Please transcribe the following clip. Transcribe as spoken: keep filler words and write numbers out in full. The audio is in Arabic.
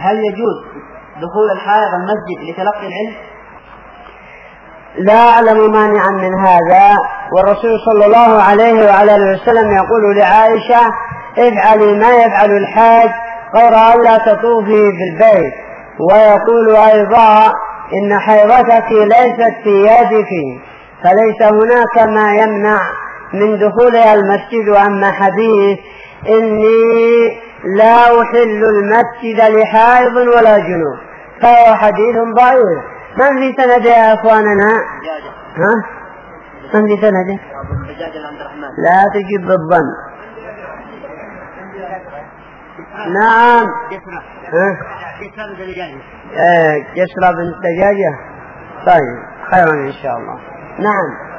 هل يجوز دخول الحائض المسجد لتلقي العلم؟ لا أعلم مانعا من هذا، والرسول صلى الله عليه وعلى اله وسلم يقول لعائشة: افعلي ما يفعل الحاج غير أن لا تطوفي في البيت. ويقول أيضا: إن حيضتك ليست في يدك، فليس هناك ما يمنع من دخولها المسجد. وأما حديث إني لا أحل المسجد لحائض ولا جنوب فهو حديث ضعيف. من في سنده يا أخواننا؟ ها؟ من في سنده؟ لا تجيب بالظن. نعم. جسرة بنت دجاجة. طيب خيرا إن شاء الله. نعم.